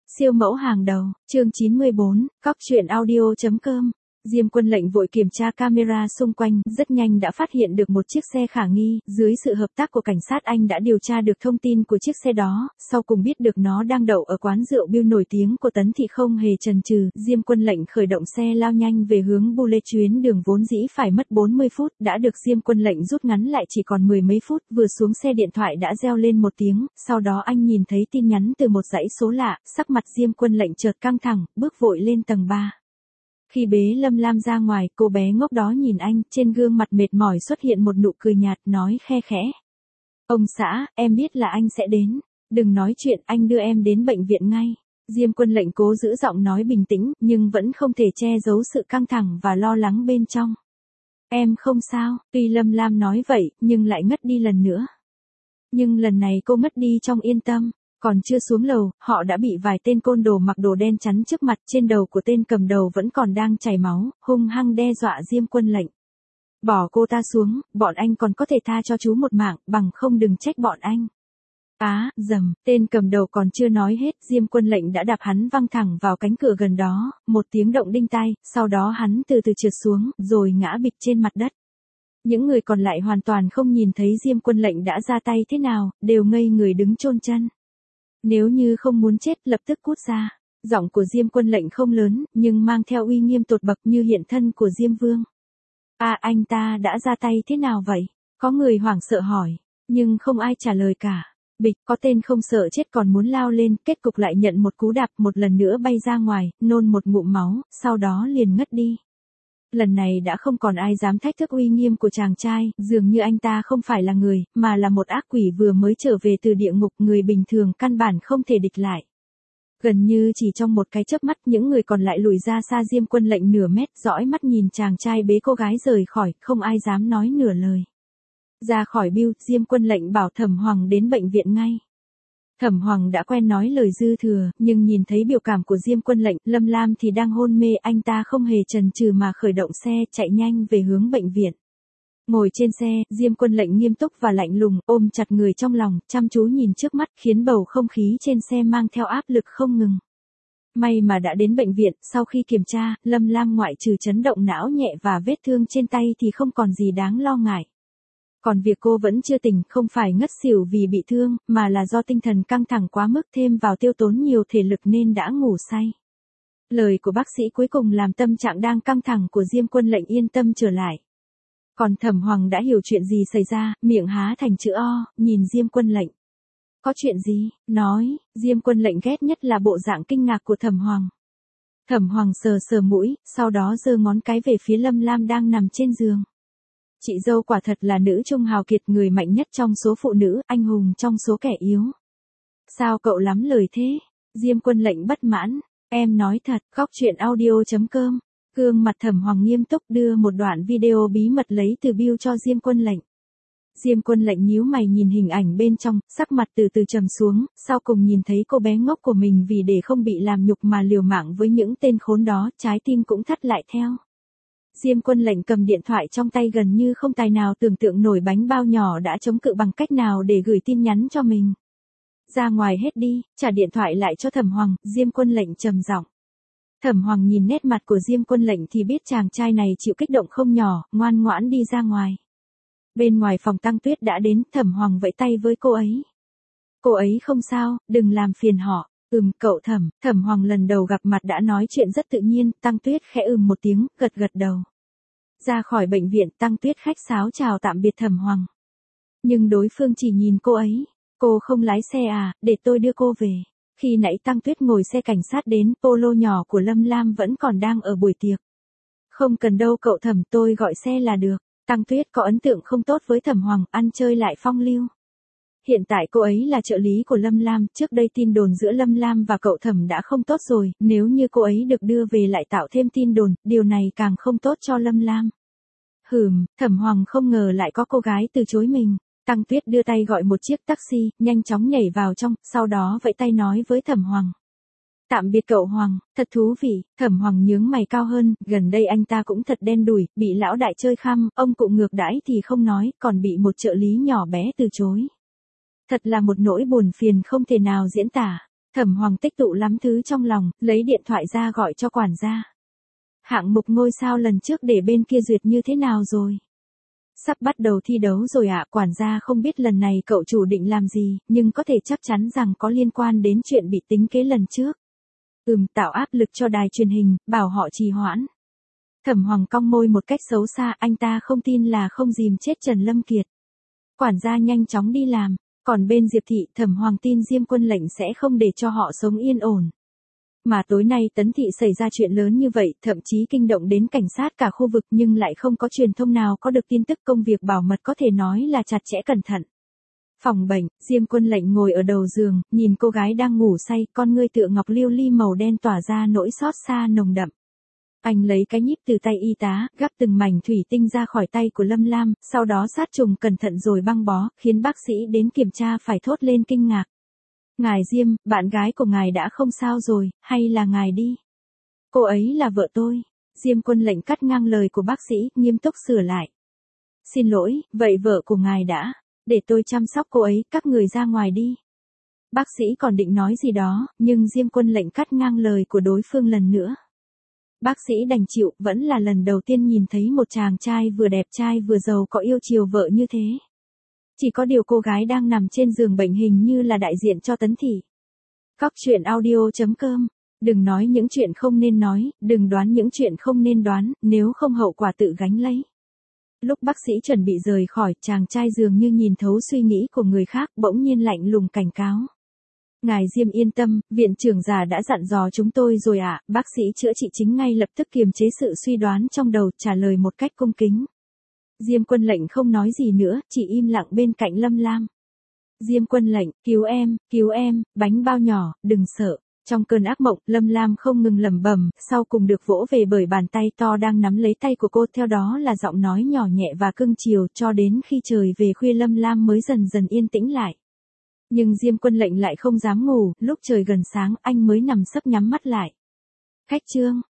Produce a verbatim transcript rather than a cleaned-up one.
Siêu mẫu hàng đầu, chương chín mươi bốn, cóc truyện audio.com. Diêm Quân Lệnh vội kiểm tra camera xung quanh, rất nhanh đã phát hiện được một chiếc xe khả nghi, dưới sự hợp tác của cảnh sát anh đã điều tra được thông tin của chiếc xe đó, sau cùng biết được nó đang đậu ở quán rượu bia nổi tiếng của Tấn Thị. Không hề chần chừ, Diêm Quân Lệnh khởi động xe lao nhanh về hướng Bu Lê. Chuyến đường vốn dĩ phải mất bốn mươi phút, đã được Diêm Quân Lệnh rút ngắn lại chỉ còn mười mấy phút. Vừa xuống xe điện thoại đã reo lên một tiếng, sau đó anh nhìn thấy tin nhắn từ một dãy số lạ, sắc mặt Diêm Quân Lệnh chợt căng thẳng, bước vội lên tầng ba. Khi bế Lâm Lam ra ngoài, cô bé ngốc đó nhìn anh, trên gương mặt mệt mỏi xuất hiện một nụ cười nhạt, nói khe khẽ. Ông xã, em biết là anh sẽ đến. Đừng nói chuyện, anh đưa em đến bệnh viện ngay. Diêm Quân Lệnh cố giữ giọng nói bình tĩnh, nhưng vẫn không thể che giấu sự căng thẳng và lo lắng bên trong. Em không sao, tuy Lâm Lam nói vậy, nhưng lại ngất đi lần nữa. Nhưng lần này cô ngất đi trong yên tâm. Còn chưa xuống lầu, họ đã bị vài tên côn đồ mặc đồ đen chắn trước mặt. Trên đầu của tên cầm đầu vẫn còn đang chảy máu, hung hăng đe dọa Diêm Quân Lệnh. Bỏ cô ta xuống, bọn anh còn có thể tha cho chú một mạng, bằng không đừng trách bọn anh. Á, dầm, tên cầm đầu còn chưa nói hết, Diêm Quân Lệnh đã đạp hắn văng thẳng vào cánh cửa gần đó, một tiếng động đinh tai, sau đó hắn từ từ trượt xuống, rồi ngã bịch trên mặt đất. Những người còn lại hoàn toàn không nhìn thấy Diêm Quân Lệnh đã ra tay thế nào, đều ngây người đứng chôn chân. Nếu như không muốn chết, lập tức cút ra. Giọng của Diêm Quân Lệnh không lớn, nhưng mang theo uy nghiêm tột bậc như hiện thân của Diêm Vương. À, anh ta đã ra tay thế nào vậy? Có người hoảng sợ hỏi, nhưng không ai trả lời cả. Bịch, có tên không sợ chết còn muốn lao lên, kết cục lại nhận một cú đạp, một lần nữa bay ra ngoài, nôn một ngụm máu, sau đó liền ngất đi. Lần này đã không còn ai dám thách thức uy nghiêm của chàng trai, dường như anh ta không phải là người, mà là một ác quỷ vừa mới trở về từ địa ngục, người bình thường căn bản không thể địch lại. Gần như chỉ trong một cái chớp mắt, những người còn lại lùi ra xa. Diêm Quân Lệnh nửa mét, dõi mắt nhìn chàng trai bế cô gái rời khỏi, không ai dám nói nửa lời. Ra khỏi biêu, Diêm Quân Lệnh bảo Thẩm Hoàng đến bệnh viện ngay. Thẩm Hoàng đã quen nói lời dư thừa, nhưng nhìn thấy biểu cảm của Diêm Quân Lệnh, Lâm Lam thì đang hôn mê, anh ta không hề chần chừ mà khởi động xe, chạy nhanh về hướng bệnh viện. Ngồi trên xe, Diêm Quân Lệnh nghiêm túc và lạnh lùng, ôm chặt người trong lòng, chăm chú nhìn trước mắt, khiến bầu không khí trên xe mang theo áp lực không ngừng. May mà đã đến bệnh viện, sau khi kiểm tra, Lâm Lam ngoại trừ chấn động não nhẹ và vết thương trên tay thì không còn gì đáng lo ngại. Còn việc cô vẫn chưa tỉnh, không phải ngất xỉu vì bị thương, mà là do tinh thần căng thẳng quá mức, thêm vào tiêu tốn nhiều thể lực nên đã ngủ say. Lời của bác sĩ cuối cùng làm tâm trạng đang căng thẳng của Diêm Quân Lệnh yên tâm trở lại. Còn Thẩm Hoàng đã hiểu chuyện gì xảy ra, miệng há thành chữ O, nhìn Diêm Quân Lệnh. Có chuyện gì? Nói. Diêm Quân Lệnh ghét nhất là bộ dạng kinh ngạc của Thẩm Hoàng. Thẩm Hoàng sờ sờ mũi, sau đó giơ ngón cái về phía Lâm Lam đang nằm trên giường. Chị dâu quả thật là nữ trung hào kiệt, người mạnh nhất trong số phụ nữ, anh hùng trong số kẻ yếu. Sao cậu lắm lời thế? Diêm Quân Lệnh bất mãn. Em nói thật, cóc truyện audio.com. Gương mặt Thẩm Hoàng nghiêm túc đưa một đoạn video bí mật lấy từ bill cho Diêm Quân Lệnh. Diêm Quân Lệnh nhíu mày nhìn hình ảnh bên trong, sắc mặt từ từ trầm xuống, sau cùng nhìn thấy cô bé ngốc của mình vì để không bị làm nhục mà liều mạng với những tên khốn đó, trái tim cũng thắt lại theo. Diêm Quân Lệnh cầm điện thoại trong tay, gần như không tài nào tưởng tượng nổi bánh bao nhỏ đã chống cự bằng cách nào để gửi tin nhắn cho mình. Ra ngoài hết đi, trả điện thoại lại cho Thẩm Hoàng, Diêm Quân Lệnh trầm giọng. Thẩm Hoàng nhìn nét mặt của Diêm Quân Lệnh thì biết chàng trai này chịu kích động không nhỏ, ngoan ngoãn đi ra ngoài. Bên ngoài phòng Tăng Tuyết đã đến, Thẩm Hoàng vẫy tay với cô ấy. Cô ấy không sao, đừng làm phiền họ. Ừm, cậu Thẩm. Thẩm Hoàng lần đầu gặp mặt đã nói chuyện rất tự nhiên, Tăng Tuyết khẽ ừm một tiếng, gật gật đầu. Ra khỏi bệnh viện, Tăng Tuyết khách sáo chào tạm biệt Thẩm Hoàng. Nhưng đối phương chỉ nhìn cô ấy. Cô không lái xe à, để tôi đưa cô về. Khi nãy Tăng Tuyết ngồi xe cảnh sát đến, Polo nhỏ của Lâm Lam vẫn còn đang ở buổi tiệc. Không cần đâu cậu Thẩm, tôi gọi xe là được. Tăng Tuyết có ấn tượng không tốt với Thẩm Hoàng, ăn chơi lại phong lưu. Hiện tại cô ấy là trợ lý của Lâm Lam, trước đây tin đồn giữa Lâm Lam và cậu Thẩm đã không tốt rồi, nếu như cô ấy được đưa về lại tạo thêm tin đồn, điều này càng không tốt cho Lâm Lam. Hừm, Thẩm Hoàng không ngờ lại có cô gái từ chối mình. Tăng Tuyết đưa tay gọi một chiếc taxi, nhanh chóng nhảy vào trong, sau đó vẫy tay nói với Thẩm Hoàng. Tạm biệt cậu Hoàng, thật thú vị. Thẩm Hoàng nhướng mày cao hơn, gần đây anh ta cũng thật đen đủi, bị lão đại chơi khăm, ông cụ ngược đãi thì không nói, còn bị một trợ lý nhỏ bé từ chối. Thật là một nỗi buồn phiền không thể nào diễn tả. Thẩm Hoàng tích tụ lắm thứ trong lòng, lấy điện thoại ra gọi cho quản gia. Hạng mục ngôi sao lần trước để bên kia duyệt như thế nào rồi? Sắp bắt đầu thi đấu rồi ạ, quản gia không biết lần này cậu chủ định làm gì, nhưng có thể chắc chắn rằng có liên quan đến chuyện bị tính kế lần trước. Ừm, tạo áp lực cho đài truyền hình, bảo họ trì hoãn. Thẩm Hoàng cong môi một cách xấu xa, anh ta không tin là không dìm chết Trần Lâm Kiệt. Quản gia nhanh chóng đi làm, còn bên Diệp Thị, Thẩm Hoàng tin Diêm Quân Lệnh sẽ không để cho họ sống yên ổn. Mà tối nay Tấn Thị xảy ra chuyện lớn như vậy, thậm chí kinh động đến cảnh sát cả khu vực nhưng lại không có truyền thông nào có được tin tức, công việc bảo mật có thể nói là chặt chẽ cẩn thận. Phòng bệnh, Diêm Quân Lệnh ngồi ở đầu giường, nhìn cô gái đang ngủ say, con ngươi tựa ngọc lưu ly màu đen tỏa ra nỗi xót xa nồng đậm. Anh lấy cái nhíp từ tay y tá, gắp từng mảnh thủy tinh ra khỏi tay của Lâm Lam, sau đó sát trùng cẩn thận rồi băng bó, khiến bác sĩ đến kiểm tra phải thốt lên kinh ngạc. Ngài Diêm, bạn gái của ngài đã không sao rồi, hay là ngài đi? Cô ấy là vợ tôi. Diêm Quân Lệnh cắt ngang lời của bác sĩ, nghiêm túc sửa lại. Xin lỗi, vậy vợ của ngài đã, để tôi chăm sóc cô ấy, các người ra ngoài đi. Bác sĩ còn định nói gì đó, nhưng Diêm Quân Lệnh cắt ngang lời của đối phương lần nữa. Bác sĩ đành chịu, vẫn là lần đầu tiên nhìn thấy một chàng trai vừa đẹp trai vừa giàu có yêu chiều vợ như thế. Chỉ có điều cô gái đang nằm trên giường bệnh hình như là đại diện cho Tấn Thị. Cóc truyện audio chấm com. Đừng nói những chuyện không nên nói, đừng đoán những chuyện không nên đoán, nếu không hậu quả tự gánh lấy. Lúc bác sĩ chuẩn bị rời khỏi, chàng trai dường như nhìn thấu suy nghĩ của người khác, bỗng nhiên lạnh lùng cảnh cáo. Ngài Diêm yên tâm, viện trưởng già đã dặn dò chúng tôi rồi ạ, à, bác sĩ chữa trị chính ngay lập tức kiềm chế sự suy đoán trong đầu, trả lời một cách cung kính. Diêm Quân Lệnh không nói gì nữa, chỉ im lặng bên cạnh Lâm Lam. Diêm Quân Lệnh, cứu em, cứu em, bánh bao nhỏ, đừng sợ. Trong cơn ác mộng, Lâm Lam không ngừng lẩm bẩm, sau cùng được vỗ về bởi bàn tay to đang nắm lấy tay của cô, theo đó là giọng nói nhỏ nhẹ và cưng chiều, cho đến khi trời về khuya Lâm Lam mới dần dần yên tĩnh lại. Nhưng Diêm Quân Lệnh lại không dám ngủ, lúc trời gần sáng anh mới nằm sấp nhắm mắt lại. Khách trương,